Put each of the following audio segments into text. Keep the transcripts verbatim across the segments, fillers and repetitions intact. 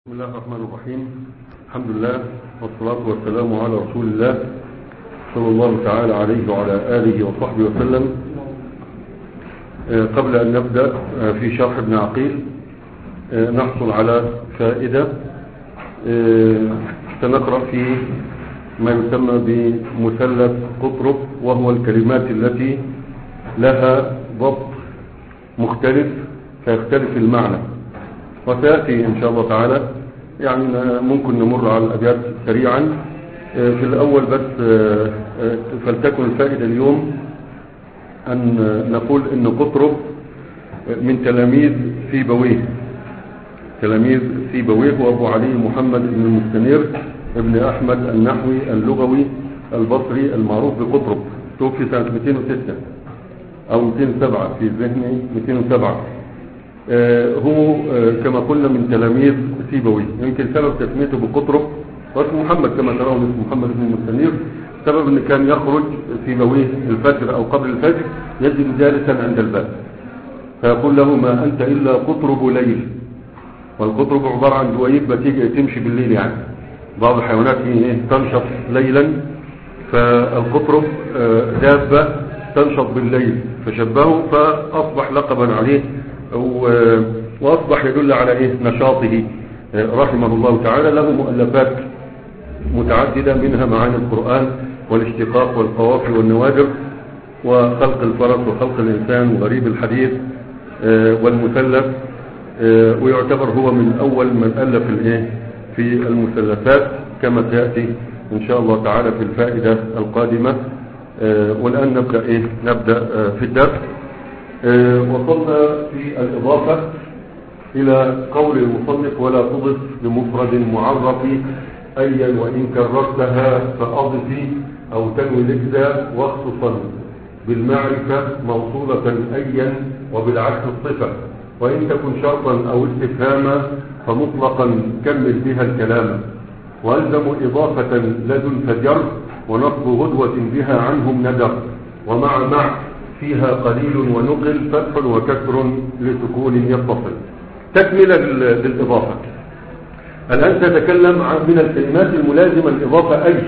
بسم الله الرحمن الرحيم. الحمد لله والصلاة والسلام على رسول الله صلى الله تعالى عليه وعلى آله وصحبه وسلم. قبل أن نبدأ في شرح ابن عقيل نحصل على فائدة. سنقرأ في ما يسمى بمثلث قطرب، وهو الكلمات التي لها ضبط مختلف فيختلف المعنى، وسيأتي إن شاء الله تعالى. يعني ممكن نمر على الأبيات سريعا. في الأول بس فلتكن الفائدة اليوم أن نقول إن قطرب من تلاميذ سيبويه، تلاميذ سيبويه وأبو علي محمد بن المستنير ابن أحمد النحوي اللغوي البصري المعروف بقطرب، توفي سنة مئتين وستة أو مئتين وسبعة، في ذهني مئتين وسبعة. هو كما قلنا من تلاميذ سيبويه. يمكن سبب تسميته بقطرب واسمه محمد كما ترون، اسمه محمد بن المستنير، سبب ان كان يخرج سيبويه الفجر او قبل الفجر يجد جالسا عند الباب فيقول له: ما انت الا قطرب ليل. والقطرب عبارة عن دويب بتيجي تمشي بالليل، يعني بعض الحيوانات تنشط ليلا، فالقطرب دابة تنشط بالليل فشبهه فاصبح لقبا عليه، وأصبح يدل على إيه نشاطه رحمه الله تعالى. له مؤلفات متعددة، منها معاني القرآن والاشتقاق والقوافي والنوادر وخلق الفرس وخلق الإنسان وغريب الحديث والمثلث، ويعتبر هو من أول من ألف الإيه في المثلثات كما سيأتي إن شاء الله تعالى في الفائدة القادمة. والآن نبدأ إيه نبدأ في الدرس. وصلنا في الإضافة إلى قول المصنف: ولا تضف لمفرد معرف أيا وإن كررتها فأضف أو تنوي الإجزاء واخصصا بالمعرفة موصولة أيا وبالعكس الصفة، وإن تكن شرطا أو استفهاما فمطلقا كمل بها الكلام، وألزم إضافة لدن فجر ونصب غدوة بها عنهم ندر، ومع مع فيها قليل ونقل فتح وكسر لسكون يتصل. تكملة للإضافة. الآن تتكلم عن من الكلمات الملازمة الإضافة أي،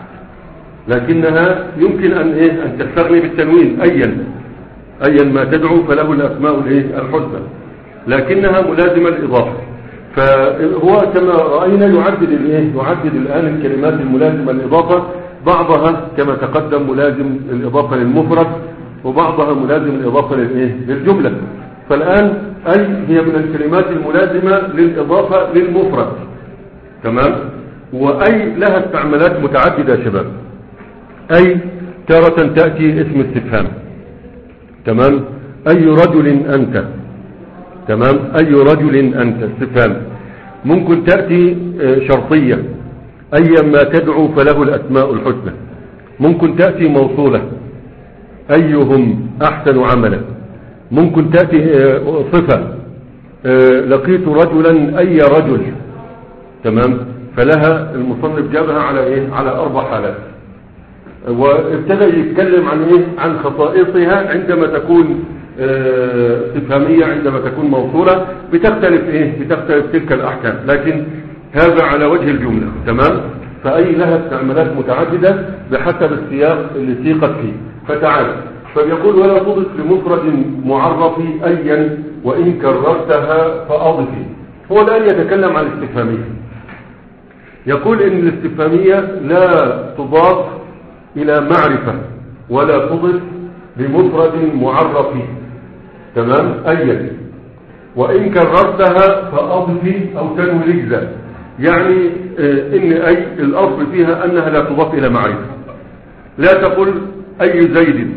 لكنها يمكن أن إيه أن تستغني بالتنوين أيا، أيا ما تدعو فله الأسماء الإيه الحسنى، لكنها ملازمة الإضافة. فهو كما رأينا يعدد الإيه يعدد الآن الكلمات الملازمة الإضافة، بعضها كما تقدم ملازم الإضافة للمفرد، وبعضها ملازم الإضافة للإيه للجملة. فالآن أي هي من الكلمات الملازمة للإضافة للمفرد، تمام. وأي لها استعمالات متعددة يا شباب. أي تارة تأتي اسم استفهام، تمام. أي رجل أنت، تمام. أي رجل أنت استفهام. ممكن تأتي شرطية: أيا ما تدعو فله الأسماء الحسنى. ممكن تأتي موصولة: أيهم أحسن عملا. ممكن تأتي صفة: لقيت رجلا أي رجل، تمام. فلها المصنف جابها على إيه على أربع حالات، وابتدأ يتكلم عن إيه عن خصائصها. عندما تكون استفهامية، عندما تكون موصولة بتختلف إيه بتختلف تلك الأحكام، لكن هذا على وجه الجملة، تمام. فأي لها استعمالات متعددة بحسب السياق اللي سيقت فيه. فتعال فبيقول: ولا تضف لمفرد معرف أيا وإن كررتها فأضف. هو الآن يتكلم عن الاستفهامية. يقول إن الاستفهامية لا تضاف إلى معرفة ولا تضف لمفرد معرف، تمام، أيا وإن كررتها فأضف أو تنوي الإجزاء. يعني إن أي الأصل فيها أنها لا تضاف إلى معرفة. لا تقول أي زيد،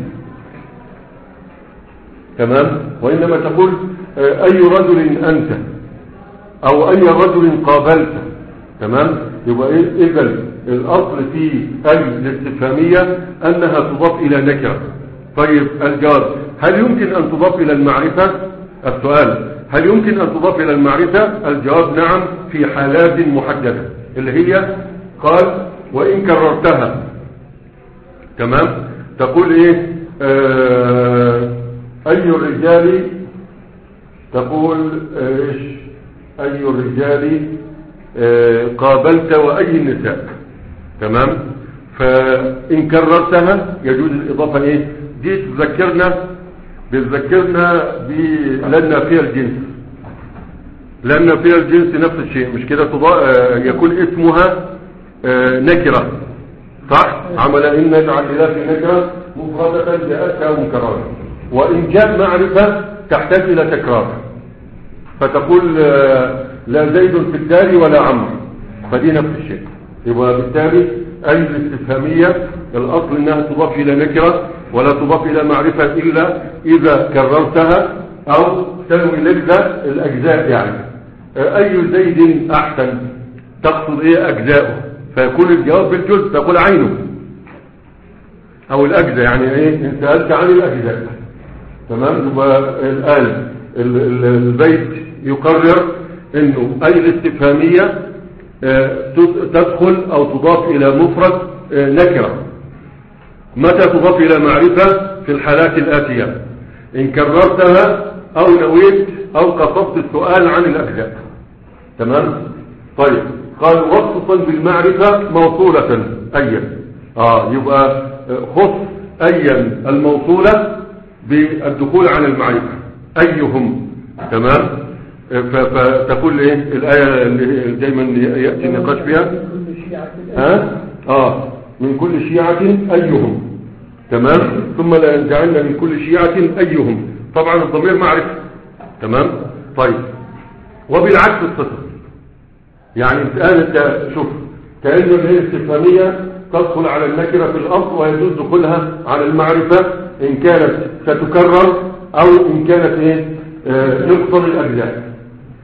تمام، وإنما تقول أي رجل أنت أو أي رجل قابلت، تمام. يبقى إذن الأصل في أي الاستفهامية أنها تضاف إلى نكرة. طيب الجواب: هل يمكن أن تضاف إلى المعرفة؟ السؤال: هل يمكن أن تضاف إلى المعرفة؟ الجواب: نعم، في حالات محددة، اللي هي قال: وإن كررتها، تمام. تقول إيه آه أي الرجال، تقول إيش أي الرجال آه قابلت وأي النساء. تمام. فإن كررتها يجوز الإضافة إيه دي تذكرنا بتذكرنا لأن فيها الجنس، لأن فيها الجنس نفس الشيء مش كده، يكون اسمها نكرة صح؟ عمل إن نجعل لله في نكرة مفردة جاءتها مكررة، وإن جاء معرفة تحتاج إلى تكرار، فتقول لا زيد في الدار ولا عمرو، فدي نفس الشيء. يبقى بالتالي أي الاستفهامية الأصل إنها تضاف إلى نكرة ولا تضاف إلى معرفة إلا إذا كررتها أو تنوي لجزة الأجزاء. يعني أي زيد أحسن تقصد إيه أجزاؤه، فيكون الجواب بالجزء تقول عينه أو الأجزاء، يعني إيه إن سألت عن الأجزاء. تمام. يبقى الآن البيت يقرر إنه أي الاستفهامية تدخل أو تضاف إلى مفرد نكرة. متى تضاف إلى معرفة؟ في الحالات الآتية: إن كررتها أو نويت أو قصدت السؤال عن الأجزاء. تمام. طيب قال وخصوصا بالمعرفة موصولة أيا. آه يبقى خص أيا الموصولة بالدخول عن المعرفة أيهم. تمام. فتقول ايه الآية اللي دايما يأتي النقاش فيها ها اه من كل شيعة أيهم. تمام. ثم لا جعلنا من كل شيعة أيهم، طبعا الضمير معرفة. تمام. طيب وبالعكس الصفة، يعني الآن انت شوف كأنه هي الاستفهامية تدخل على النكرة في الأصل ويجوز دخولها على المعرفة إن كانت ستكرر أو إن كانت ايه تقصر الأجزاء.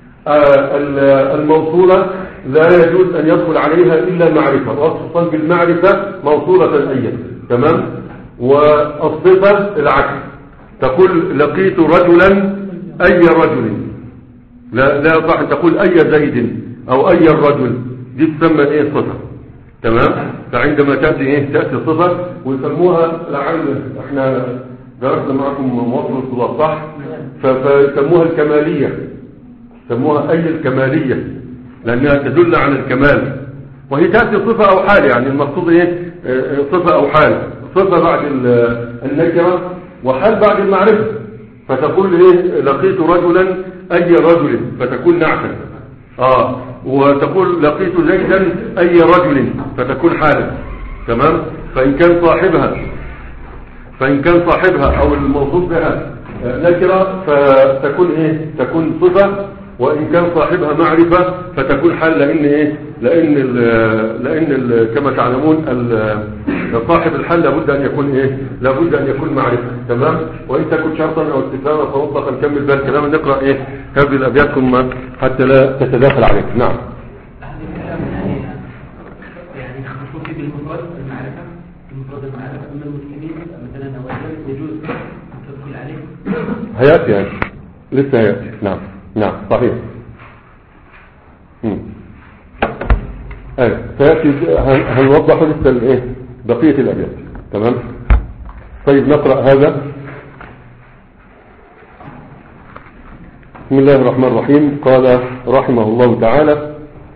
الموصولة لا يجوز أن يدخل عليها إلا معرفة، وخصوصا بالمعرفة موصولة أيا. تمام. والصفة العكس، تقول لقيت رجلا أي رجل، لا لا يصح أن تقول أي زيد أو أي الرجل، دي تسمى إيه صفة. تمام. فعندما تأتي إيه تأتي صفة ويسموها لعل احنا درسنا معكم موصل الصلاة صح، فيسموها الكمالية، يسموها أي الكمالية لأنها تدل على الكمال، وهي تأتي صفة أو حال. يعني المقصود إيه صفة أو حال، صفة بعد النكرة وحال بعد المعرفة. فتقول إيه لقيت رجلا أي رجل، فتكون نعتا. آه وتقول لقيت زيدا أي رجل، فتكون حالا. تمام. فإن كان صاحبها فإن كان صاحبها أو الموصوف بها نكرة فتكون إيه تكون صفة، وإن كان صاحبها معرفة فتكون حال، لأن إيه لأن ال لأن ال كما تعلمون صاحب الحال لابد أن يكون إيه لابد أن يكون معرفة. تمام. وإن تكون شرطا أو استفهاما فمطلقا نكمل بقى الكلام، نقرأ إيه هذه الأبيات ثم حتى لا تتداخل عليك. نعم. يعني خصوصي بالمفرد المعرفة، المفرد المعرفة أما المسلمين مثلا أولا يجوز التدخل عليه. هيأتي يعني لسه هيأتي. نعم نعم صحيح. امم ايه فيأتي هنوضح لسه الايه بقية الأبيات. تمام. طيب نقرأ هذا. بسم الله الرحمن الرحيم. قال رحمه الله تعالى: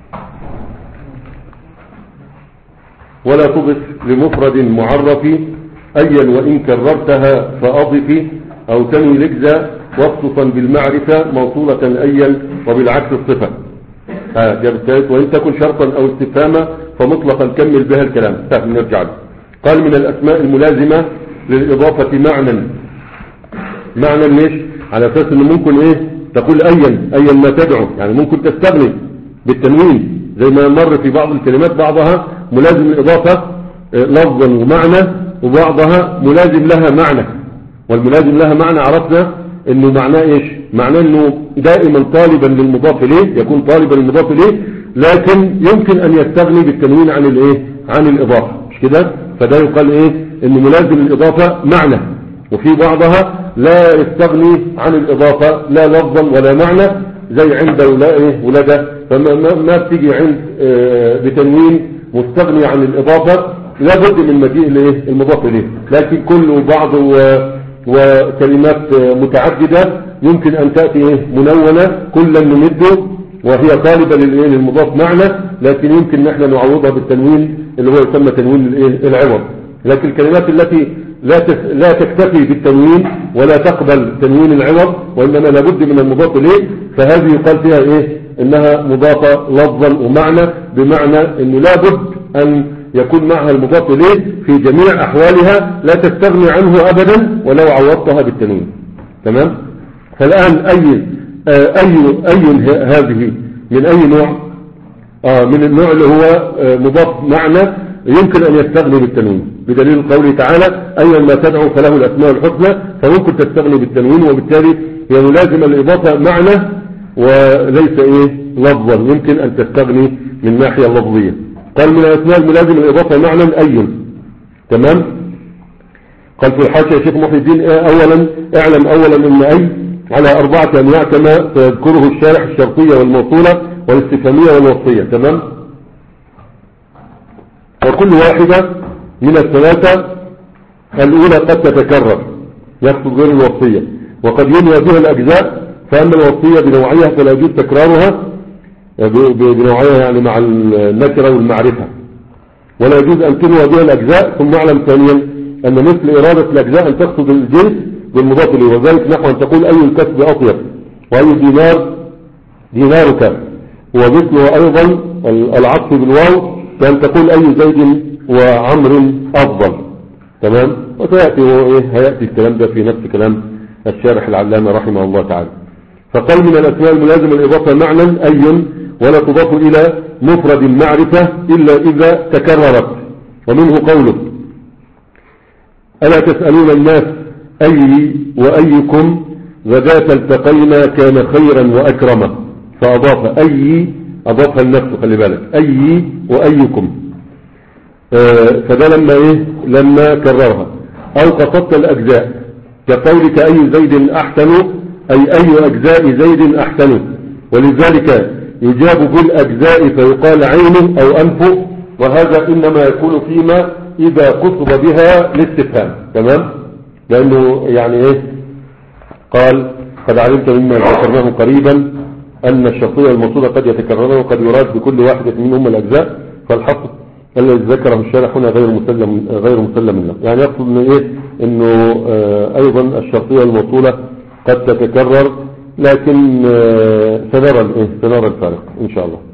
ولا تضف لمفرد معرف أيا وإن كررتها فأضف أو تنوي لجزة وخصوصا بالمعرفة موصولة أيا وبالعكس الصفة. آه جاب الثالث: وإن تكن شرطا أو استفهاما فمطلقا كمل بها الكلام. سهل نرجع له. قال: من الأسماء الملازمة للإضافة معنى. معنى ليش؟ على أساس أنه ممكن إيه تقول أيا أيا ما تدعو، يعني ممكن تستغني بالتنوين زي ما مر في بعض الكلمات، بعضها ملازم الإضافة لفظا ومعنى، وبعضها ملازم لها معنى. والملازم لها معنى عرفنا انه معناه ايش؟ معناه انه دائما طالبا للمضاف اليه، يكون طالبا للمضاف اليه، لكن يمكن ان يستغني بالتنوين عن الايه عن الاضافه، مش كده؟ فده يقال ايه انه ملازم الاضافه معنى. وفي بعضها لا يستغني عن الاضافه لا لفظا ولا معنى، زي عند ولا ايه ولد، فما ما بتيجي عند اه بتنوين مستغني عن الاضافه، لابد من مجيء الايه المضاف اليه. لكن كل وبعض وكلمات متعدده يمكن ان تاتي ايه منونه، كلا نمد وهي طالبة للايه للمضاف معنى، لكن يمكن ان احنا نعوضها بالتنوين اللي هو يسمى تنوين الايه العوض. لكن الكلمات التي لا لا تكتفي بالتنوين ولا تقبل تنوين العوض وانما لابد من المضاف اليه، فهذه يقال فيها ايه انها مضافة لفظا ومعنى، بمعنى انه لابد ان يكون معها المضاف اليه في جميع احوالها، لا تستغني عنه ابدا ولو عوضتها بالتنوين. تمام. فالان اي آه اي اي هذه من اي نوع؟ آه من النوع اللي هو آه مضاف معنى يمكن ان يستغني بالتنوين، بدليل قوله تعالى ايا ما تدعو فله الاسماء الحسنى، فممكن تستغني بالتنوين، وبالتالي هي ملازمه الاضافه معنى وليس ايه لفظا، يمكن ان تستغني من ناحيه لفظيه. قال من الاسماء الملازمه الاضافه معنى اي. تمام. قال في الحاشيه يا شيخ محي الدين اولا اعلم اولا ان اي على اربعه انواع كما تذكره الشارح: الشرطيه والموصوله والاستفهاميه والوصفيه. تمام. وكل واحدة من الثلاثة الأولى قد تتكرر يقصد غير الوصية، وقد ينوى بها الأجزاء، فأما الوصية بنوعيها فلا يجوز تكرارها بنوعيها يعني مع النكرة والمعرفة، ولا يجوز أن تنوى بها الأجزاء. ثم اعلم ثانيا أن مثل إرادة الأجزاء أن تقصد الجنس بالمضاف إليه، وذلك نحو أن تقول أي الكسب أطيب وأي دينار دينارك، ومثله أيضا العطف بالواو كان تقول أي زيد وعمر أفضل. تمام. وسيأتي هيأتي الكلام ده في نفس كلام الشارح العلامة رحمه الله تعالى. فقال من الأسماء الملازمة الإضافة معنى أي ولا تضاف إلى مفرد معرفة إلا إذا تكررت، ومنه قوله ألا تسألون الناس أي وأيكم غداة التقينا كان خيرا وأكرما، فأضاف أي أضافها النفس، خلي بالك أي وأيكم. آه فده لما إيه لما كررها. أو قصدت الأجزاء كقولك أي زيد أحسن، أي أي أجزاء زيد أحسن، ولذلك يجاب بالأجزاء فيقال عين أو أنف، وهذا إنما يكون فيما إذا قصد بها الاستفهام. تمام. لأنه يعني إيه قال قد علمت مما ذكرناه قريبا أن الشرطية الموصولة قد يتكررون وقد يراد بكل واحدة منهم الأجزاء، فالحصر الذي ذكره الشارح هنا غير مسلم غير مسلم له. يعني يقصد إنه إيه إنه آه أيضا الشرطية الموصولة قد تتكرر، لكن آه سنرى الإيه سنرى الفارق إن شاء الله.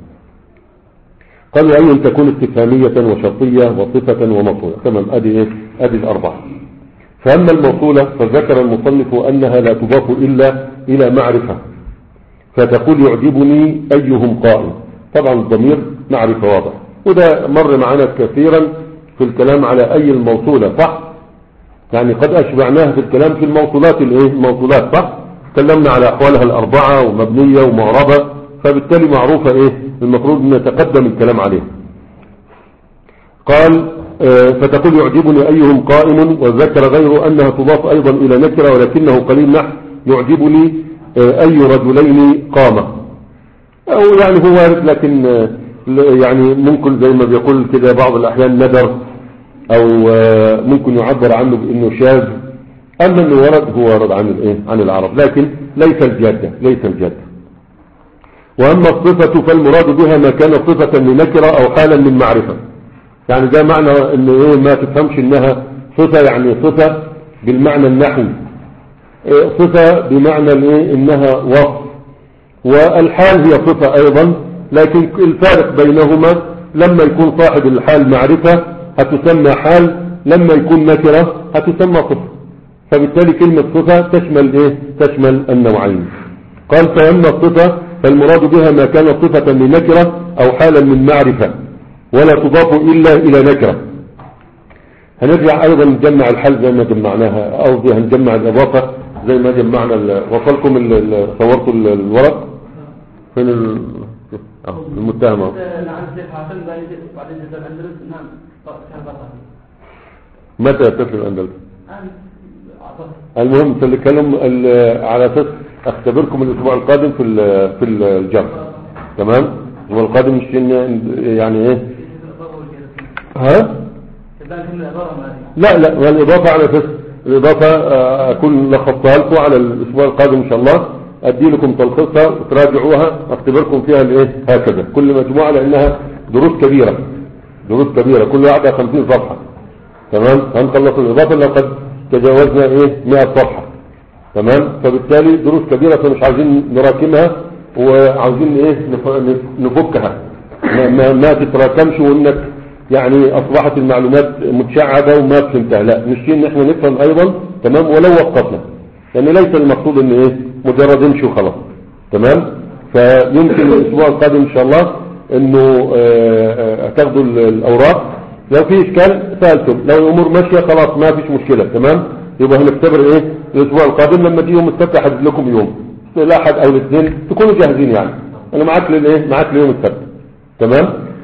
قال وأي تكون استفهامية وشرطية وصفة وموصولة. تمام. أدي إيه أدي الأربعة. فأما الموصولة فذكر المصنف أنها لا تضاف إلا إلى معرفة، فتقول يعجبني أيهم قائم. طبعا الضمير معرفة واضح، وده مر معنا كثيرا في الكلام على أي الموصولة، صح؟ يعني قد أشبعناها في الكلام في الموصولات الإيه الموصولات، صح؟ تكلمنا على أحوالها الأربعة ومبنية ومعربة، فبالتالي معروفة إيه المفروض أن نتقدم الكلام عليه. قال آه فتقول يعجبني أيهم قائم، وذكر غيره أنها تضاف أيضا إلى نكرة ولكنه قليل نحو يعجبني أي رجلين قامة، أو يعني هو وارد، لكن يعني ممكن زي ما بيقول كده بعض الأحيان ندر، أو ممكن يعبر عنه بأنه شاذ. أما أنه ورد هو ورد عن الإيه عن العرب، لكن ليس الجادة ليس الجادة. وأما الصفة فالمراد بها ما كان صفة لنكرة أو حالا من معرفة. يعني ده معنى أنه إيه ما تفهمش أنها صفة، يعني صفة بالمعنى النحوي، صفة بمعنى الايه انها وصف، والحال هي صفة ايضا، لكن الفارق بينهما لما يكون صاحب الحال معرفة هتسمى حال، لما يكون نكرة هتسمى صفة، فبالتالي كلمة صفة تشمل ايه تشمل النوعين. قال فأما الصفة فالمراد بها ما كان صفة لنكرة او حالا من معرفة ولا تضاف الا الى نكرة. هنرجع ايضا نجمع الحال زي ما جمعناها، قصدي هنجمع الاضافة زي ما جمعنا. وصلكم صورتوا الورق فين المتهم؟ متى يتصل الأندلس؟ المهم سنتكلم على اساس اختبركم الاسبوع القادم في في الجرح. تمام. الاسبوع القادم مش يعني ايه ها لا لا والاضافه على اساس الاضافه اكون لخبطها لكم على الاسبوع القادم ان شاء الله، ادي لكم تلخيصها وتراجعوها اختبركم فيها الايه هكذا كل مجموعة، لانها دروس كبيرة دروس كبيرة كل واحدة خمسين صفحة. تمام. هنخلص الاضافة لقد تجاوزنا ايه مئة صفحة. تمام. فبالتالي دروس كبيرة فمش عايزين نراكمها وعاوزين ايه نفكها ما, ما, ما تتراكمش وانك يعني اصبحت المعلومات متشعبة وما فهمتها. لا نشتي ان احنا نفهم ايضا. تمام. ولو وقفنا يعني ليس المقصود ان ايه مجرد امشي وخلاص. تمام. فيمكن الاسبوع القادم ان شاء الله انه هتاخدوا الاوراق. لو في اشكال سألتم، لو الامور ماشية خلاص ما فيش مشكلة. تمام. يبقى هنختبر ايه الاسبوع القادم لما تيجي يوم السبت احدد لكم يوم الاحد او الاثنين تكونوا جاهزين. يعني انا معاك للايه معاك ليوم السبت. تمام.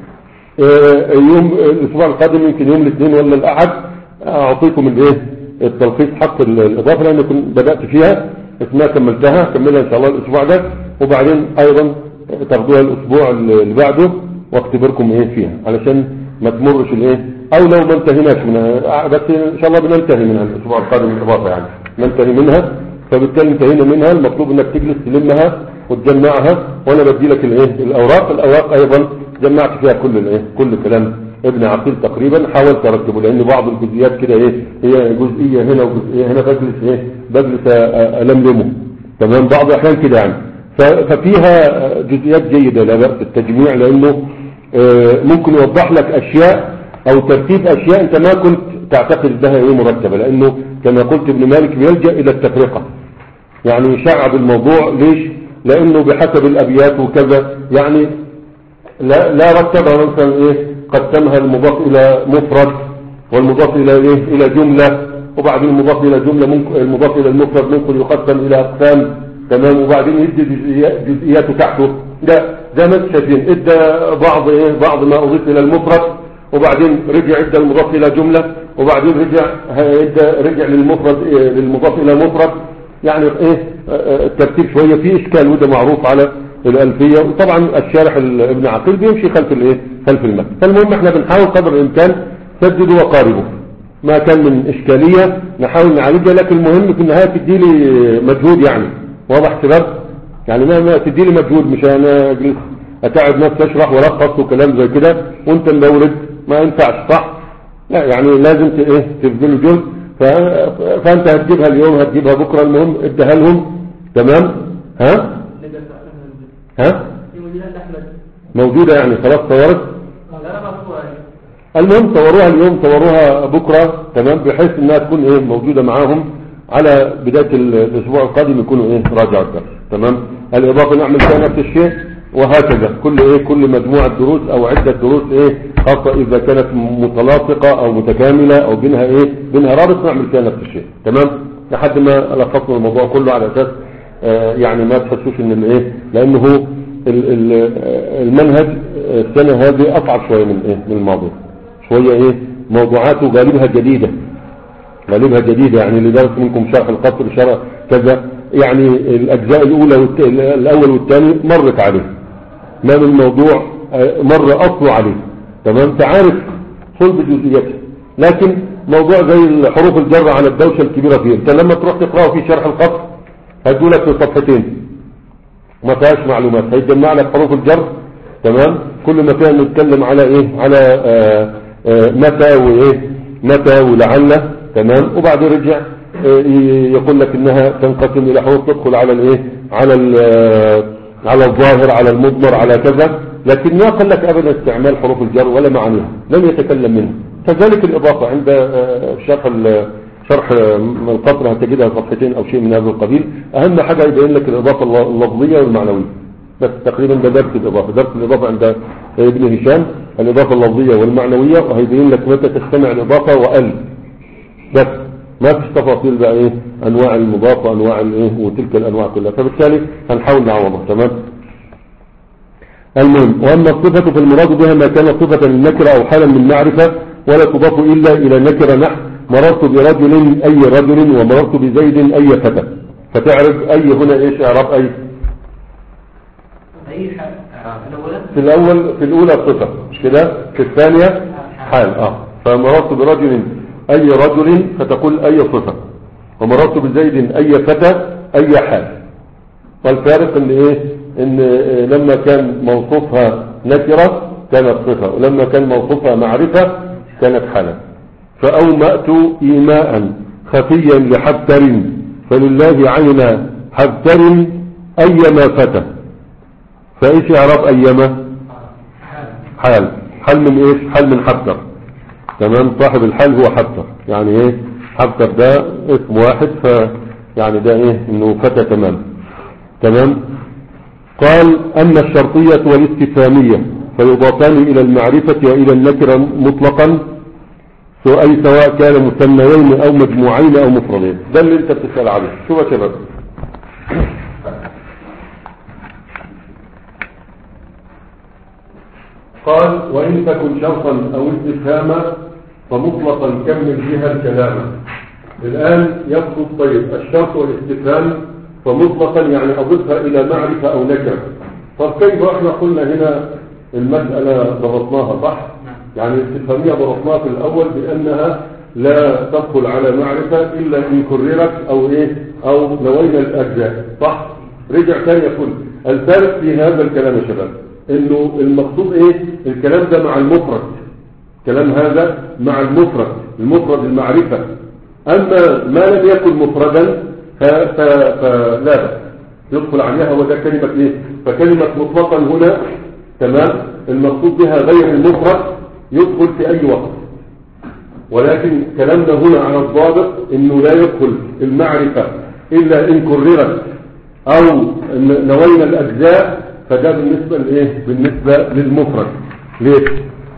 اه يوم الاسبوع القادم يمكن يوم الاثنين ولا الاحد اعطيكم الايه التلخيص حق الاضافه لان كنت بدات فيها بس ما كملتها. كملها ان شاء الله الاسبوع ده وبعدين ايضا تاخدوها الاسبوع اللي بعده واختبركم ايه فيها علشان ما تمرش الايه او لو ما انتهيناش منها بس ان شاء الله بننتهي منها الاسبوع القادم الاضافه يعني ننتهي منها. فبالتالي انتهينا منها المطلوب انك تجلس تلمها وتجمعها وانا بدي لك الايه الاوراق. الاوراق ايضا جمعت فيها كل الايه كل كلام ابن عقيل تقريبا حاولت ارتبه لان بعض الجزئيات كده ايه هي جزئيه هنا وجزئيه هنا بجلس ايه بجلس الملمه. تمام. بعض الاحيان كده يعني ففيها جزئيات جيده لا باس التجميع لانه ممكن يوضح لك اشياء او ترتيب اشياء انت ما كنت تعتقد بها ايه مرتبه لانه كما قلت ابن مالك بيلجأ الى التفرقه يعني يشعب الموضوع. ليش؟ لانه بحسب الابيات وكذا يعني لا لا رتبها مثلا ايه قسمها المضاف الى مفرد والمضاف الى ايه الى جمله وبعدين المضاف الى جمله ممكن المضاف الى المفرد ممكن يقسم الى اقسام. تمام. وبعدين يدي جزئياته تحته. لا زي ما انتم شايفين ادى بعض ايه بعض ما اضيف الى المفرد وبعدين رجع ادى المضاف الى جمله وبعدين رجع ادى رجع للمفرد إيه للمضاف الى مفرد. يعني ايه الترتيب شويه فيه اشكال وده معروف على الالفيه. وطبعا الشارح ابن عقيل بيمشي خلف الايه خلف المتن. فالمهم احنا بنحاول قدر الامكان سددوا وقاربوا ما كان من اشكاليه نحاول نعالجها لكن المهم في النهايه تدي لي مجهود يعني واضح شباب يعني ما, ما تدي لي مجهود مش انا اجلس اتعب نفسي اشرح والخص وكلام زي كده وانت مدورد ما ينفعش صح. لا يعني لازم ايه تبذل جهد فانت هتجيبها اليوم هتجيبها بكره المهم اديها لهم. تمام. ها ها موجوده يعني خلاص صورت. المهم صوروها اليوم صوروها بكره. تمام. بحيث انها تكون ايه موجوده معاهم على بدايه الاسبوع القادم يكونوا ايه راجعوا الدرس. تمام. الاضافه نعمل فيها نفس الشيء وهكذا كل ايه كل مجموعه دروس او عده دروس ايه خاصه اذا كانت متلاصقه او متكامله او بينها ايه بينها رابط نعمل فيها نفس الشيء. تمام. لحد ما لخصنا الموضوع كله على اساس آه يعني ما تحسوش ان الايه لانه المنهج السنه هذه اصعب شويه من ايه من الماضي شويه ايه موضوعاته غالبها جديده غالبها جديده يعني اللي درس منكم شرح القصر شرح كذا يعني الاجزاء الاولى والت... الاول والثاني مرت عليه ما من الموضوع مر اصله عليه. تمام. تعرف صلب جزئياته لكن موضوع زي حروف الجر على الدوشه الكبيره فيه انت لما تروح تقراه في شرح القصر هتقولك في صفحتين ما فيهاش معلومات هيجمع لك حروف الجر. تمام. كل ما فيها نتكلم على ايه على آآ آآ متى وايه متى ولعل. تمام. وبعدين رجع يقول لك انها تنقسم الى حروف تدخل على الايه على على الظاهر على المضمر على كذا لكن ما قال لك ابدا استعمال حروف الجر ولا معانيها لم يتكلم منها. كذلك الاضافه عند شرح شرح القطر هتجدها صفحتين او شيء من هذا القبيل. اهم حاجه يبين لك الاضافه اللفظيه والمعنويه بس تقريبا ده درس الاضافه. درس الاضافه عند ابن هشام الاضافه اللفظيه والمعنويه وهيبين لك متى تجتمع الاضافه وال بس ما فيش تفاصيل بقى ايه انواع المضاف وانواع الايه وتلك الانواع كلها. فبالتالي هنحاول نعوضها. تمام. المهم واما الصفه فالمراد بها ما كان صفه للنكره او حالا من معرفه ولا تضاف الا الى نكره نحو مررت برجل اي رجل ومررت بزيد اي فتى. فتعرف اي هنا ايش اعراب اي في الاول في الاولى صفه مش كده في الثانيه حال. اه فمررت برجل اي رجل فتقول اي صفه ومررت بزيد اي فتى اي حال. والفارق ان ايه ان لما كان موصوفها نكرة كانت صفة، ولما كان موصوفها معرفة كانت حالة. فأومأت إيماء خفيا لحبتر فلله عين حبتر أيما فتى. فإيش إعراب أيما؟ حال. حال من إيش؟ حال من حبتر. تمام. صاحب الحال هو حبتر، يعني إيه حبتر ده اسم واحد، ف يعني ده إيه إنه فتى تمام. تمام. قال أما الشرطية والاستفهامية فيضافان إلى المعرفة وإلى النكرة مطلقا، أي سواء كان مثنيين أو مجموعين أو مفردين. ده اللي أنت بتسأل عليه. شو يا شباب؟ قال وإن تكن شرطا أو استفهاما فمطلقا كمل بها الكلام. الآن يقصد طيب الشرط والاستفهام فمطلقا يعني أضفها إلى معرفة أو نكرة. طب كيف احنا قلنا هنا المسألة ضبطناها صح؟ يعني الاستفهامية ضبطناها في الأول بأنها لا تدخل على معرفة إلا إن كررت أو إيه أو نوينا الأجزاء صح؟ رجع ثاني يقول الفارق في هذا الكلام يا شباب إنه المقصود إيه الكلام ده مع المفرد، كلام هذا مع المفرد، المفرد المعرفة. أما ما لم يكن مفردا فلا بأس يدخل عليها، وده كلمة إيه؟ فكلمة مطلقا هنا تمام المقصود بها غير المفرد يدخل في أي وقت، ولكن كلامنا هنا على الضابط إنه لا يدخل المعرفة إلا إن كررت أو نوينا الأجزاء، فده بالنسبة لإيه؟ بالنسبة للمفرد. ليش؟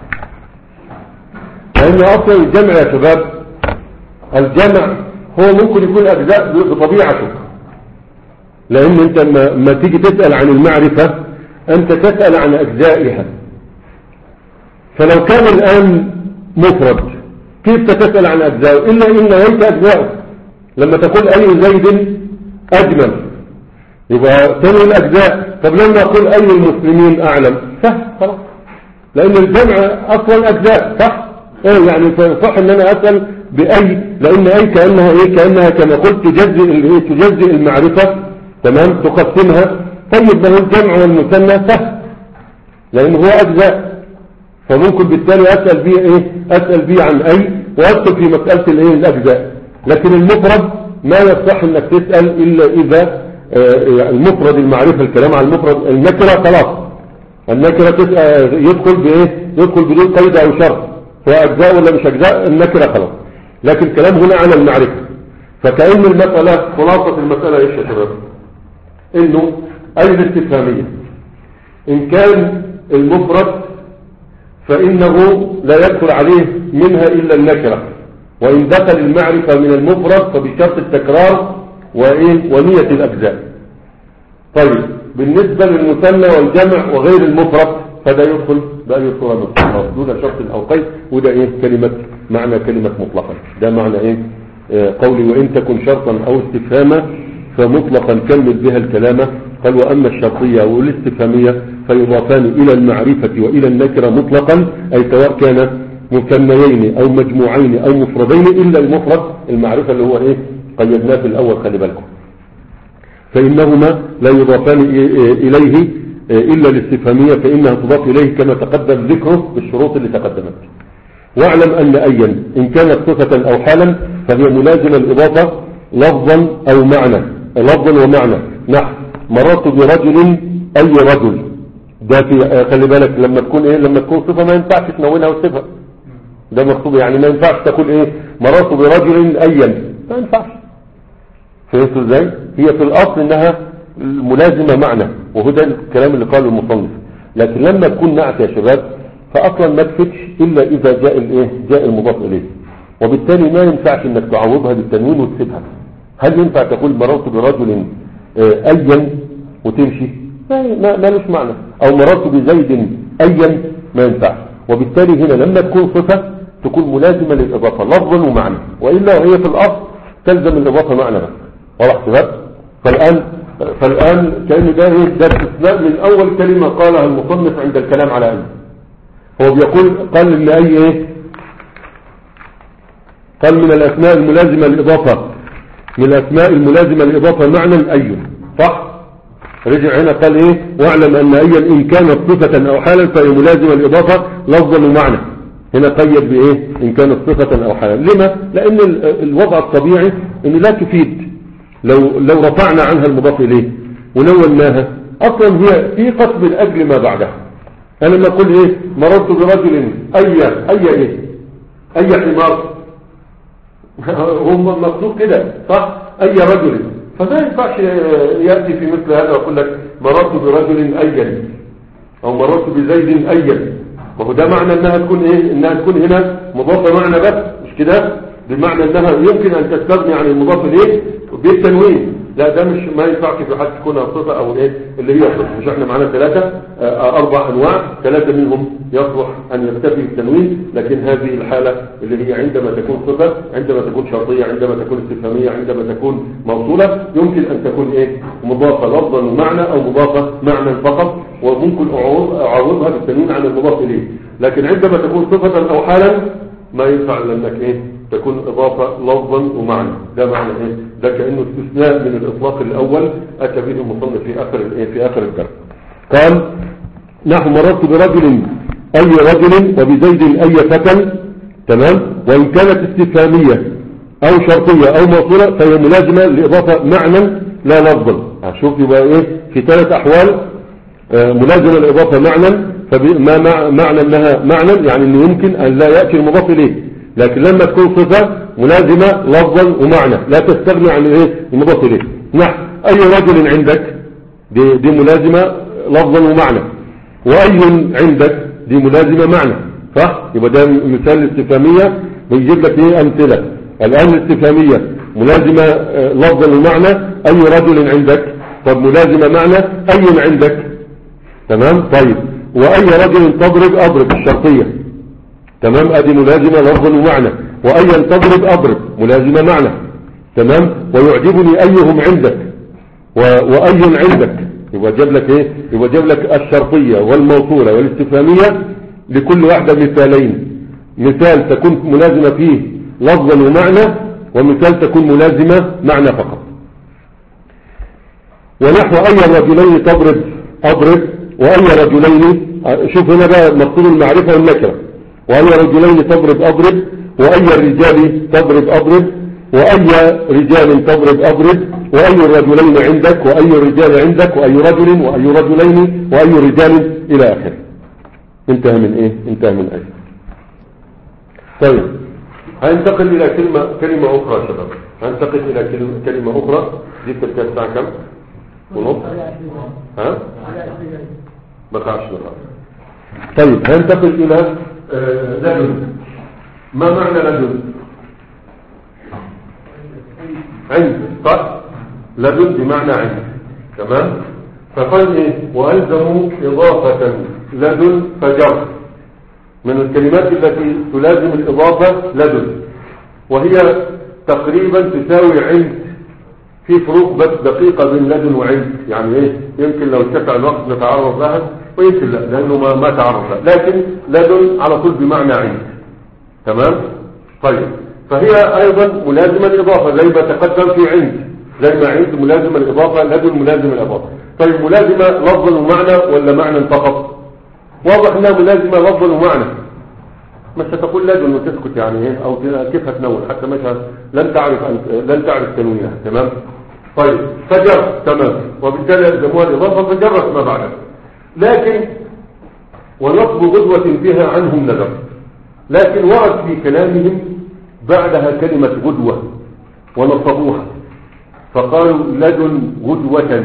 لأن أصلا الجمع يا شباب الجمع هو ممكن يكون أجزاء بطبيعته، لأن أنت ما تيجي تسأل عن المعرفة أنت تسأل عن أجزائها. فلو كان الآن مفرد كيف تسأل عن أجزائه إلا إن نويت أجزائه. لما تقول أي زيد أجمل يبقى تنوي الأجزاء. طب لما أقول أي المسلمين أعلم صح خلاص، لأن الجمع أصلا أجزاء صح. إيه يعني صح إن أنا أسأل بأي، لأن أي كأنها إيه كأنها كما قلت تجزئ تجزئ المعرفة تمام تقسمها. طيب له الجمع والمثنى صح لأنه هو أجزاء، فممكن بالتالي أسأل بيه إيه أسأل بيه عن أي وأدخل في مسألة الإيه الأجزاء. لكن المفرد ما يصح إنك تسأل إلا إذا آه المفرد المعرفة الكلام عن المفرد. النكرة خلاص النكرة يدخل بإيه يدخل بدون قيد أو شرط، سواء أجزاء ولا مش أجزاء النكرة خلاص. لكن الكلام هنا على المعرفة. فكأن المسألة خلاصة المسألة إيش يا شباب؟ إنه أي الاستفهامية إن كان المفرد فإنه لا يدخل عليه منها إلا النكرة، وإن دخل المعرفة من المفرد فبشرط التكرار وإيه ونية الأجزاء. طيب بالنسبة للمثنى والجمع وغير المفرد فده يدخل بأي صورة مطلقة دون شرط أو قيد. وده إيه كلمة معنى كلمة مطلقا. ده معنى إيه آه قولي وإن تكن شرطا أو استفهاما فمطلقا كمل بها الكلام. قال وأما الشرطية والاستفهامية فيضافان إلى المعرفة وإلى النكرة مطلقا، أي سواء كان مثنيين أو مجموعين أو مفردين إلا المفرد المعرفة اللي هو إيه قيدناه في الأول خلي بالكم. فإنهما لا يضافان إليه إلا الاستفهامية فإنها تضاف إليه كما تقدم ذكره بالشروط اللي تقدمت. واعلم أن أيا إن كانت صفة أو حالا فهي ملازمة الإضافة لفظا أو معنى لفظا ومعنى. نحن مررت برجل أي رجل ده في خلي بالك لما تكون إيه لما تكون صفة ما ينفعش تنونها وصفة. ده مكتوب يعني ما ينفعش تقول إيه مررت برجل أيا ما ينفعش. فهمتوا ازاي؟ هي في الأصل إنها ملازمة معنى وهو ده الكلام اللي قاله المصنف. لكن لما تكون نعت يا شباب فأصلا ما تفتش إلا إذا جاء الإيه جاء المضاف إليه، وبالتالي ما ينفعش إنك تعوضها بالتنوين وتسيبها. هل ينفع تقول مررت برجل أيا وتمشي؟ ما مالوش معنى. أو مررت بزيد أيا ما ينفعش. وبالتالي هنا لما تكون صفة تكون ملازمة للإضافة لفظا ومعنى، وإلا هي في الأصل تلزم الإضافة معنى بس. واضح شباب؟ فالآن فالآن كأن ده ده استثناء من أول كلمة قالها المصنف عند الكلام على أي. هو بيقول قال إن أي إيه؟ قال من الأسماء الملازمة للإضافة من الأسماء الملازمة للإضافة معنى أي صح؟ رجع هنا قال ايه واعلم ان ايا ان كانت صفة او حالا فهي ملازمة الاضافة لفظا ومعنى. هنا قيد بايه ان كانت صفة او حالا. لما؟ لان الوضع الطبيعي ان لا تفيد لو لو رفعنا عنها المضاف اليه ونوناها اصلا هي في قصد الاجل ما بعدها. انا لما اقول ايه مررت برجل اي اي ايه اي حمار هم مكتوب كده صح اي رجل، فما ينفعش ياتي في مثل هذا ويقول لك مررت برجل ايا او مررت بزيد ايا. ما هو ده معنى انها تكون ايه انها تكون هنا مضافه معنى بس مش كده، بمعنى انها يمكن ان تستغني عن المضاف اليه بالتنوين. لا ده مش ما ينفعش في حد تكون صفه او ايه اللي هي صفه. مش احنا معانا ثلاثه اربع انواع ثلاثه منهم يصلح ان يكتفي بالتنوين، لكن هذه الحاله اللي هي عندما تكون صفه عندما تكون شرطيه عندما تكون استفهاميه عندما تكون موصوله يمكن ان تكون ايه مضافه لفظا ومعنى او مضافه معنى فقط، وممكن اعوضها بالتنوين عن المضاف اليه. لكن عندما تكون صفه او حالا ما ينفع لانك ايه تكون اضافه لفظا ومعنى. ده معنى ايه ده كانه استثناء من الاطلاق الاول اتى به المصنف في اخر الايه في اخر الدرس. قال نحو مررت برجل اي رجل وبزيد اي فتى، تمام، وان كانت استفهاميه او شرطيه او موصوله فهي ملازمه لاضافه معنى لا لفظا. شوف يبقى ايه في ثلاث احوال آه ملازمه لاضافه معنى. فما معنى انها معنى يعني انه يمكن ان لا ياتي المضاف اليه، لكن لما تكون صفه ملازمه لفظا ومعنى لا تستغني عن ايه المضاف اليه. نحو اي رجل عندك دي, دي ملازمه لفظا ومعنى، واي عندك دي ملازمه معنى صح. يبقى ده مثال الاستفهاميه بيجيب لك ايه امثله. الان الاستفهاميه ملازمه لفظا ومعنى اي رجل عندك، طب ملازمه معنى اي عندك، تمام. طيب واي رجل تضرب اضرب الشرطيه، تمام، ادي ملازمه لفظا ومعنى. وايا تضرب اضرب ملازمه معنى، تمام. ويعجبني ايهم عندك واي عندك، يبقى جاب لك ايه يبقى جاب لك الشرطيه والموصوله والاستفهاميه لكل واحده مثالين. مثال تكون ملازمه فيه لفظا ومعنى، ومثال تكون ملازمه معنى فقط. ونحو اي رجلين تضرب اضرب واي رجلين، شوف هنا بقى مقصود المعرفه والنكره. واي رجلين تضرب اضرب واي الرجال تضرب اضرب واي رجال تضرب اضرب واي الرجلين عندك واي الرجال عندك واي رجل واي رجلين واي رجال الى اخره. انتهى من ايه انتهى من ايه طيب هننتقل الى كلمه كلمه اخرى يا شباب. هننتقل الى كلمه كلمه اخرى. دي بتبقى الساعه كام ونص؟ ها ما تعرفش نقرا. طيب هننتقل الى آه لدن. ما معنى لدن؟ عند صح. لدن بمعنى عند، تمام. فقال ايه والزموا اضافه لدن فجر من الكلمات التي تلازم الاضافه لدن، وهي تقريبا تساوي عند. في فروق بس دقيقه بين لدن وعند، يعني ايه يمكن لو اتسع الوقت نتعرض لها ويمكن لا لانه ما ما تعرض لها، لكن لدن على طول بمعنى عند، تمام. طيب فهي ايضا ملازمه الاضافه زي ما تقدم في عند، زي ما عند ملازمه الاضافه لدن ملازمه الاضافه. طيب ملازمه لفظا ومعنى ولا معنى فقط؟ واضح انها ملازمه لفظا ومعنى. مش هتقول لدن وتسكت يعني ايه او كيف هتنون حتى مش لن تعرف لن تعرف تنوينها، تمام. طيب فجر، تمام، وبالتالي يلزمها الاضافه فجرت ما بعدها. لكن ونصب غدوه فيها عنهم نذر، لكن ورد في كلامهم بعدها كلمه غدوه ونصبوها فقالوا لدن غدوه،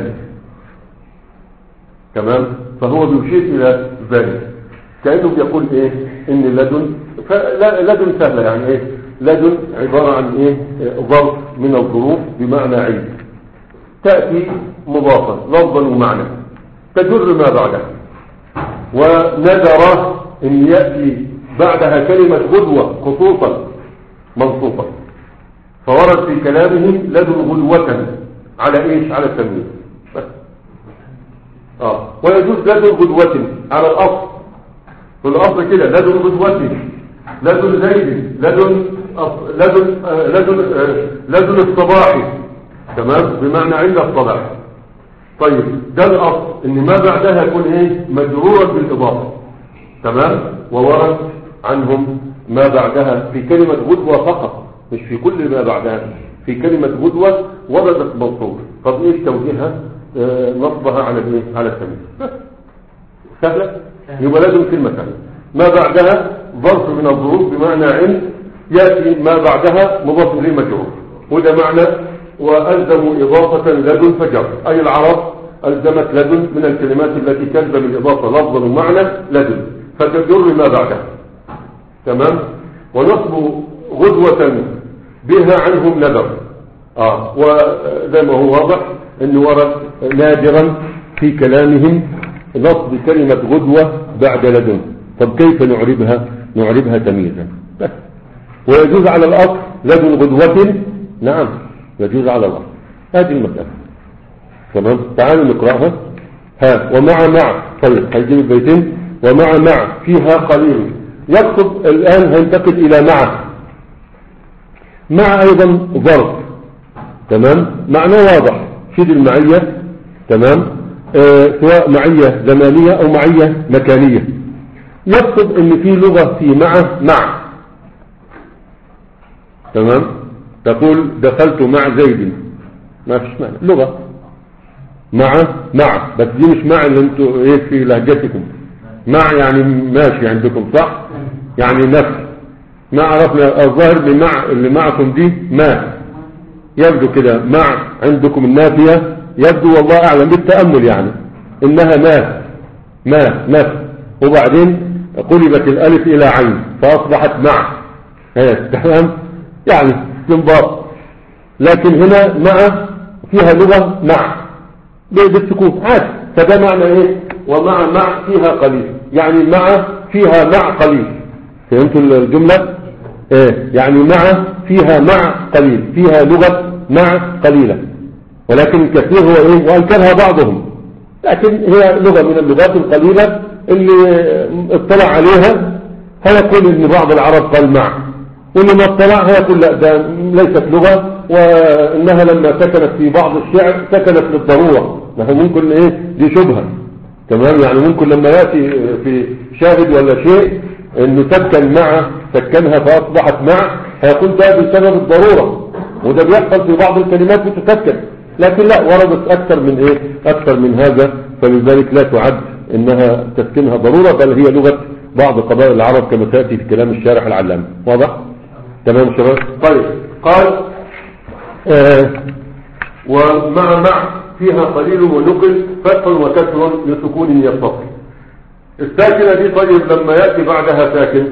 تمام. فهو بيشير الى ذلك كانه بيقول ايه ان لدن لدن سهله، يعني ايه لدن عباره عن ايه ظرف من الظروف بمعنى عيد، تاتي مضافه لفظا ومعنى تجر ما بعدها. ونذر ان ياتي بعدها كلمه غدوه خصوصا منصوبه، فورد في كلامهم لدن غدوه على ايش على التنوين بس. اه ويجوز لدن غدوه على الاصل، في الاصل كده لدن غدوه لدن زيد لدن لدن لدن لدن الصباح، تمام، بمعنى عند الصباح. طيب ده الاصل ان ما بعدها يكون ايه مجرورا بالاضافه. تمام. وورد عنهم ما بعدها في كلمه غدوه فقط، مش في كل ما بعدها. في كلمه غدوه وردت موصوف. طب ايش توجيهها؟ آه نصبها على الايه على التمييز. سهله. يبقى لازم كلمه ثانيه ما بعدها ظرف من الظروف بمعنى عند، ياتي ما بعدها مضاف اليه مجرور، وده معنى والزموا اضافه لدن فجر، اي العرب الزمت لدن من الكلمات التي تلزم الاضافه لفظا ومعنى لدن فتجر ما بعدها. تمام. ونصب غدوه بها عنهم نذر. اه وزي ما هو واضح انه ورد نادرا في كلامهم نصب كلمه غدوه بعد لدن. طب كيف نعربها؟ نعربها تمييزا بس. ويجوز على الأصل لدن غدوة. نعم يجوز على الأصل. هذه المسألة. تمام. تعالوا نقرأها. ها ومع مع. طيب هيجيب البيتين. ومع مع فيها قليل. يقصد الآن هينتقل إلى مع. مع أيضا ظرف. تمام. معناه واضح شد المعية. تمام. آه سواء معية زمانية أو معية مكانية. يقصد ان في لغة في مع مع. تمام. تقول دخلت مع زيد، ما فيش معنى لغة مع مع، بس دي مش مع اللي انتوا ايه في لهجتكم. مع يعني ماشي عندكم صح، يعني نفس. ما عرفنا الظاهر بمع اللي معكم دي ما يبدو كده مع عندكم النافية يبدو والله اعلم بالتأمل يعني انها ما ما نفس، وبعدين قلبت الالف الى عين فاصبحت مع. تمام يعني استنباط. لكن هنا مع فيها لغة مع بالسكون عادي. فده معنى ايه؟ ومع مع فيها قليل، يعني مع فيها مع قليل. فهمتوا الجملة ايه؟ يعني مع فيها مع قليل، فيها لغة مع قليلة، ولكن الكثير هو ايه؟ وانكرها بعضهم، لكن هي لغة من اللغات القليلة اللي اطلع عليها هيقول ان بعض العرب قال مع، واللي ما اطلع هيقول لا ده ليست لغة، وانها لما سكنت في بعض الشعر سكنت للضرورة. نحن ممكن ايه دي شبهة. تمام. يعني ممكن لما يأتي في شاهد ولا شيء انه سكن مع سكنها فاصبحت مع هيقول ده بسبب الضرورة، وده بيحصل في بعض الكلمات بتسكن، لكن لا وردت اكثر من ايه اكثر من هذا، فلذلك لا تعد انها تسكنها ضرورة، بل هي لغة بعض قبائل العرب كما تأتي في كلام الشارح العلامي. واضح؟ تمام شباب. طيب قال آه ومع مع فيها قليل ونقل فتح وكسر لسكون يتصل. الساكنة دي طيب لما يأتي بعدها ساكن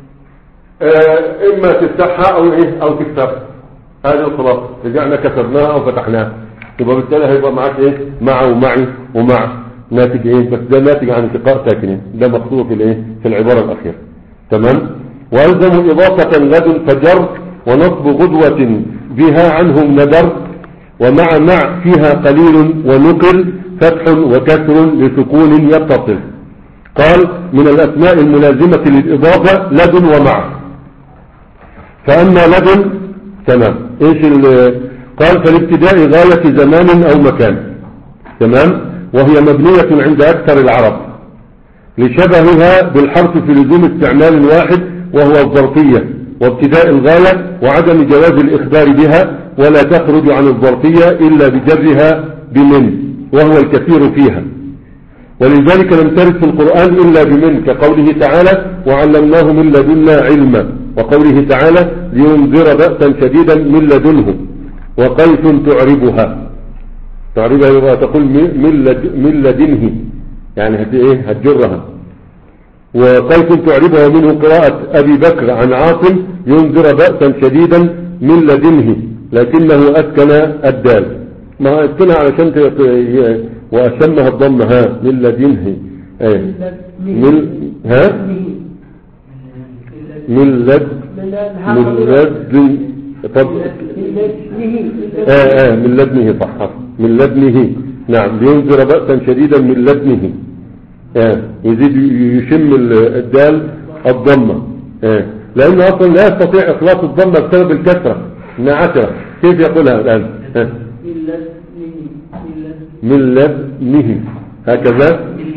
آه اما تفتحها او ايه او تكسر. هذه الخلاصة رجعنا كسرناها او فتحناها، يبقى بالتالي هيبقى معاك ايه مع ومعي ومع ناتج ايه، بس ده ناتج عن التقاء ساكنين، ده مقصود في الايه في العبارة الاخيرة. تمام. والزم اضافة لدن فجر ونصب غدوة بها عنهم ندر، ومع مع فيها قليل ونقل فتح وكسر لسكون يتصل. قال من الاسماء الملازمة للاضافة لدن ومع. فاما لدن تمام ايش قال فالابتداء غاية زمان او مكان. تمام. وهي مبنية عند اكثر العرب لشبهها بالحرف في لزوم استعمال واحد وهو الظرفية وابتداء الغاية وعدم جواز الاخبار بها، ولا تخرج عن الظرفية الا بجرها بمن وهو الكثير فيها، ولذلك لم ترد في القرآن الا بمن كقوله تعالى وعلمناه من لدنا علما، وقوله تعالى لينذر بأسا شديدا من لدنه، وقيس تعربها تعربها يبقى تقول من, لد من لدنه يعني هت ايه هتجرها. وقيس تعربها منه قراءة ابي بكر عن عاصم ينذر بأسا شديدا من لدنه لكنه اسكن الدال، ما اسكنها علشان واسمها الضم ها من لدنه ايه من ها من لد من لد طب اه اه من لدنه صح من لدنه نعم لينذر بأسا شديدا من لدنه اه يزيد يشم الدال الضمة اه لانه اصلا لا يستطيع اخلاص الضمة بسبب الكسرة انها عشرة. كيف يقولها الان اه من لدنه هكذا.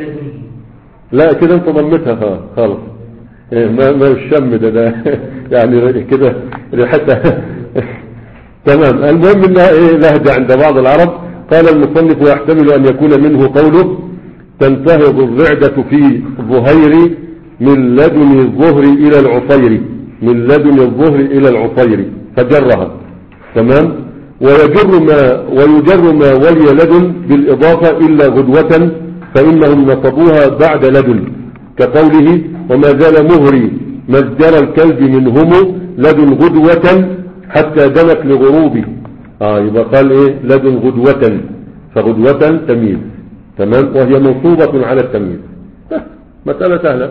لا كده انت ضمتها خالص. ما ما الشم ده ده يعني كده ريحتها تمام. المهم انها ايه لهجة عند بعض العرب. قال المصنف ويحتمل ان يكون منه قوله تنتهض الرعدة في ظهير من لدن الظهر الى العصير، من لدن الظهر الى العصير فجرها تمام. ويجر ما ويجر ما ولي لدن بالاضافة الا غدوة فانهم نصبوها بعد لدن كقوله وما زال مهري مزجر الكلب منهم لدن غدوة حتى دنت لغروبه. اه يبقى قال ايه لدن غدوة، فغدوة تمييز تمام، وهي منصوبة على التمييز. مسألة سهلة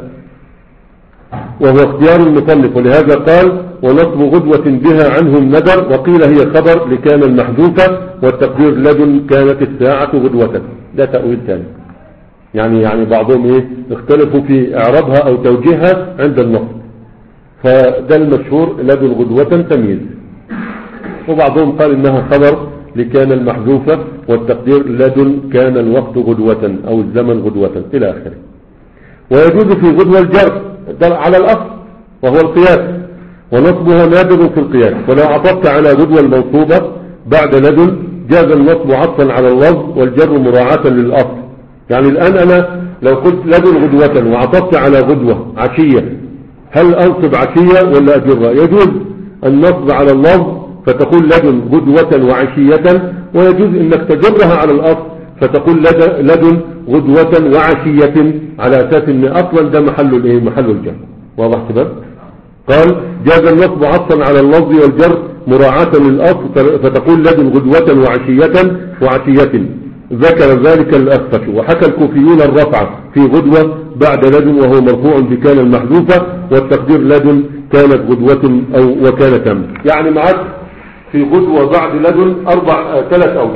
وهو اختيار المصنف، ولهذا قال ونصب غدوة بها عنهم ندر، وقيل هي خبر لكان المحذوفة والتقدير لدن كانت الساعة غدوة. ده تأويل ثاني يعني يعني بعضهم ايه اختلفوا في اعرابها او توجيهها عند النصب، فده المشهور لدن غدوة تمييز. وبعضهم قال انها خبر لكان المحذوفة والتقدير لدن كان الوقت غدوة او الزمن غدوة الى اخره. ويجوز في غدوة الجر على الاصل وهو القياس، ونصبها نادر في القياس. ولو عطفت على غدوة الموصوبة بعد لدن جاز النصب عطفا على اللفظ والجر مراعاة للاصل. يعني الان انا لو قلت لدن غدوة وعطفت على غدوة عشية هل انصب عشية ولا اجرها؟ يجوز النصب على اللفظ فتقول لدن غدوة وعشية، ويجوز انك تجرها على الاصل فتقول لدن غدوة وعشية على اساس ان اصلا ده محل الايه محل الجر. واضح كده؟ قال جاز النصب عطفا على اللفظ والجر مراعاة للاصل فتقول لدن غدوة وعشية وعشية. ذكر ذلك الأخفش. وحكى الكوفيون الرفع في غدوة بعد لدن وهو مرفوع بكان المحذوفة والتقدير لدن كانت غدوة أو وكان تم. يعني معك في غدوة بعد لدن أربع ثلاث أوجه.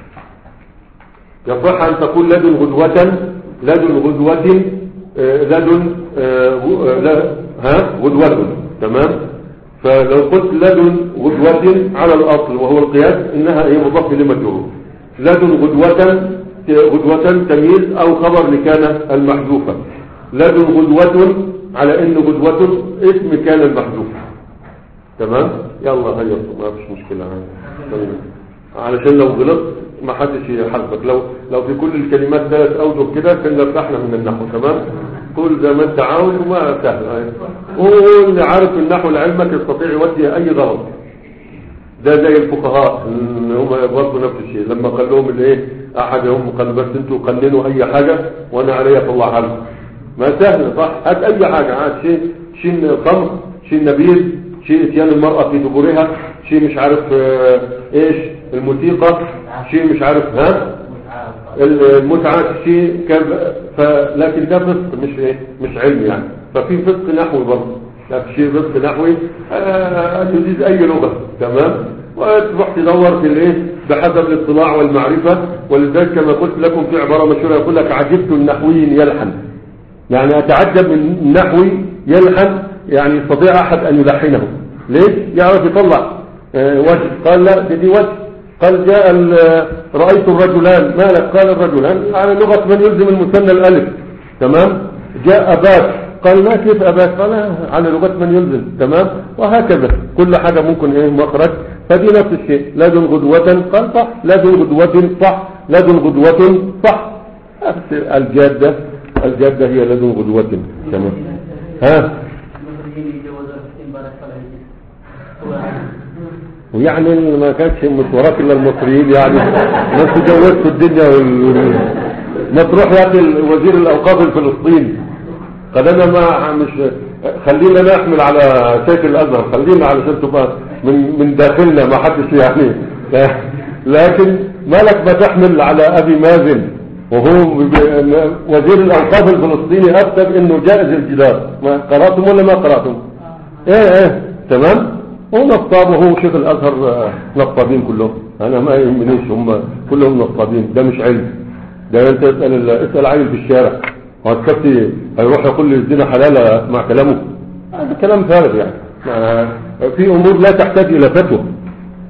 يصح أن تقول لدن غدوة لدن غدوة آه لدن آه لا ها غدوة تمام. فلو قلت لدن غدوة على الأصل وهو القياس إنها هي مضاف لمجرور. لدن غدوة غدوة تمييز أو خبر لكان المحذوفة. لدن غدوة على إن غدوة اسم كان المحذوف تمام. يلا هيا ما فيش مشكلة علشان لو غلطت ما حدش يحاسبك. لو لو في كل الكلمات ثلاث أوجه كده كنا ارتحنا من النحو تمام. قول زي ما انت عاوز وما سهل. واللي عارف النحو لعلمك يستطيع يودي أي غلط. ده زي الفقهاء هم برضه نفس الشيء لما قال لهم الايه احدهم قال بس انتوا قننوا اي حاجه وانا علي اطلعها لكم. ما سهل صح. هات اي حاجه عاد شيء شيء الخمر شيء النبيذ شيء اتيان المراه في دبرها شيء مش عارف اه ايش الموسيقى شيء مش عارف ها المتعه شيء فلكن ده فسق مش ايه مش علم يعني. ففي فسق نحوي برضه لكن شيء فسق نحوي اه تزيد اي لغه تمام. وتروح تدور في الايه بحسب الاطلاع والمعرفة. ولذلك كما قلت لكم في عبارة مشهورة يقول لك عجبت النحوي يلحن. يعني اتعجب من النحوي يلحن يعني يستطيع احد ان يلحنه. ليش؟ يعرف يطلع اه وجه. قال لا دي وجه. قال جاء رأيت الرجلان مالك؟ قال الرجلان على لغة من يلزم المثنى الالف تمام. جاء اباك قال لا كيف اباك؟ قال على لغة من يلزم تمام. وهكذا كل حاجة ممكن ايه مخرج. فدي نفس الشيء. لدن غدوة قال صح. لدن غدوة صح. لدن غدوة صح. الجادة الجادة هي لدن غدوة تمام. ها ويعني ما كانش مشوارات الا المصريين يعني ناس تجوزوا في الدنيا وال... ما تروح يا اخي وزير الاوقاف الفلسطيني قال انا ما مش خلينا نحمل على شيخ الازهر خلينا علشان تبقى من من داخلنا ما حدش يعني. لكن مالك ما تحمل على ابي مازن وهو وزير الاوقاف الفلسطيني اكتب انه جائز الجدار. ما قراتم ولا ما قراتم؟ ايه ايه تمام. هو نصاب وهو شيخ الازهر نصابين كلهم. انا ما يهمنيش هم كلهم نصابين. ده مش علم. ده انت اسال اسال عيل في الشارع وهتكفي هيروح يقول لي الزنا حلال اسمع كلامه. هذا كلام فارغ يعني. في امور لا تحتاج الى فتوى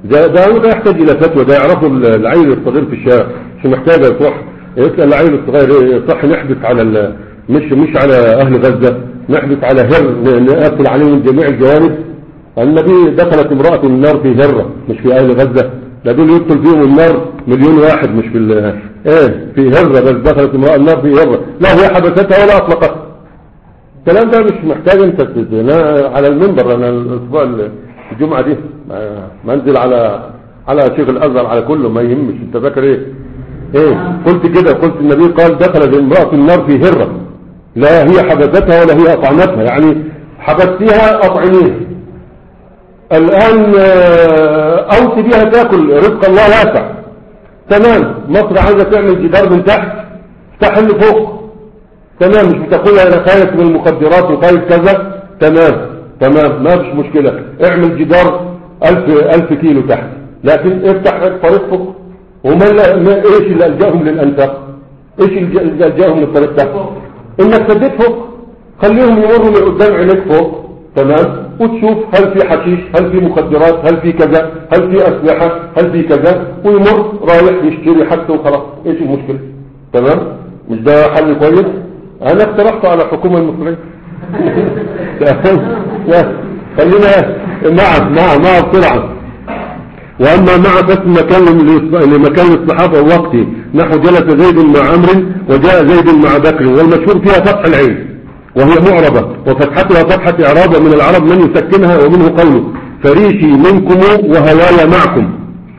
ده ده ده يحتاج الى فتوى، ده يعرفه العيل الصغير في الشارع، مش محتاج يصح يسال العيل الصغير صح نحبس على ال... مش مش على اهل غزه، نحبس على هر نقفل عليهم من جميع الجوانب. النبي دخلت امراه النار في هره مش في اهل غزه، ده دول يدخل فيهم النار مليون واحد مش في ال... ايه في هره، بس دخلت امراه النار في هره، لا هي حبستها ولا اطلقتها. الكلام ده مش محتاج انت انا على المنبر، انا الاسبوع الجمعه دي منزل على على شيخ الازهر على كله ما يهمش، انت فاكر ايه ايه قلت كده، قلت النبي قال دخلت امراه النار في هره، لا هي حبستها ولا هي اطعمتها، يعني حبستيها اطعميها الان اوصي بيها تاكل، رزق الله واسع. تمام، مصر عايزه تعمل جدار من تحت تحل فوق، تمام، مش بتاكلها انا خايف من المخدرات وخايف كذا، تمام تمام ما فيش مشكله، اعمل جدار ألف ألف كيلو تحت، لكن افتح طريق فوق. وما ايش اللي الجاهم للانفاق؟ ايش اللي الجاهم للطريق تحت؟ انك سديت فوق، خليهم يمروا من قدام عينيك فوق، تمام، وتشوف هل في حشيش، هل في مخدرات، هل في كذا، هل في اسلحه، هل في كذا، ويمر رايح يشتري حاجته وخلاص، ايش المشكله؟ تمام، مش ده حل كويس؟ انا اقترحته على الحكومه المصريه. خلينا نعم نعم نعم بسرعه. واما مع فاسم مكان لمكان الصحابه الوقتي نحو جلس زيد مع عمرو وجاء زيد مع بكر، والمشهور فيها فتح العين وهي معربه، وفتحتها فتحه اعراب، من العرب من يسكنها، ومنه قوله فريشي منكم وهوايا معكم،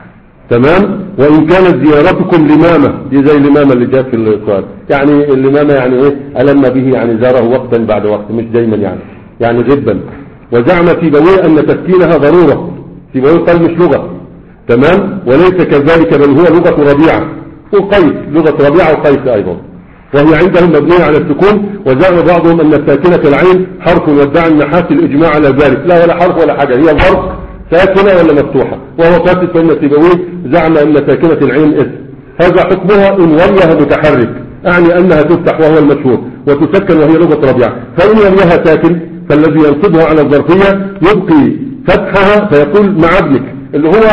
تمام. وإن كانت زيارتكم لمامة، دي زي اللمامة اللي جاءت في السؤال، يعني اللمامة يعني ايه ألم به، يعني زاره وقتا بعد وقت مش دايما، يعني يعني غبا. وزعم سيبويه أن تسكينها ضرورة، سيبويه قال مش لغة، تمام، وليس كذلك بل هو لغة ربيعة وقيس، لغة ربيعة وقيس أيضا، وهي عندهم مبنية على السكون. وزعم بعضهم أن ساكنة العين حرف، وادعى النحاس الإجماع على ذلك، لا ولا حرف ولا حاجة، هي ظرف ساكنة ولا مفتوحة، وهو فاسد، فإن سيبويه زعم أن ساكنة العين اسم، هذا حكمها إن وليها متحرك، أعني أنها تفتح وهو المشهور، وتسكن وهي لغة ربيعة. فإن وليها ساكن فالذي ينصبها على الظرفية يبقي فتحها، فيقول مع ابنك اللي هو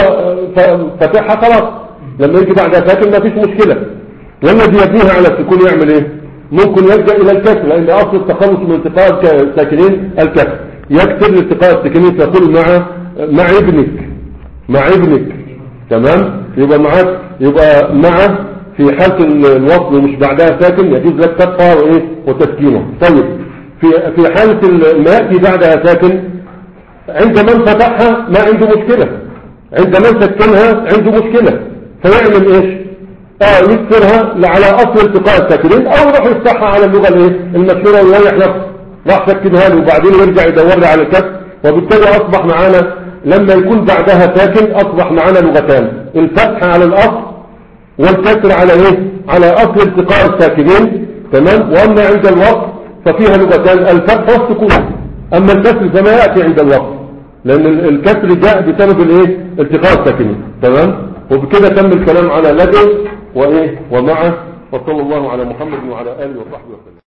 فتحها خلاص، لما يجي بعدها ساكن ما فيش مشكلة. والذي يبنيها على السكون يعمل ايه؟ ممكن يلجأ إلى الكسر، لأن أصل التخلص من التقاء الساكنين الكسر، يكسر لالتقاء الساكنين، فيقول مع مع ابنك مع ابنك تمام، يبقى معك، يبقى مع في حالة الوصل ومش بعدها ساكن يجوز لك فتحها وايه وتسكينه. طيب في في حالة ما يأتي بعدها ساكن، عند من فتحها ما عنده مشكلة، عند من سكنها عنده مشكلة، فيعمل ايش؟ اه يكسرها على اصل التقاء الساكنين، او يروح يفتحها على اللغة الايه المشهورة ويريح نفسه، راح سكنها له وبعدين يرجع يدور لي على الكسر، وبالتالي اصبح معانا لما يكون بعدها ساكن اصبح معانا لغتان، الفتح على الاصل والكسر على ايه على اصل التقاء الساكنين، تمام. واما عند الوقف ففيها لغتان، الفتح والسكون، اما الكسر فما ياتي عند الوقف، لان الكسر جاء بسبب الايه التقاء الساكنين، تمام. وبكده تم الكلام على لدي وايه ومعه، وصلى الله على محمد وعلى اله وصحبه وسلم.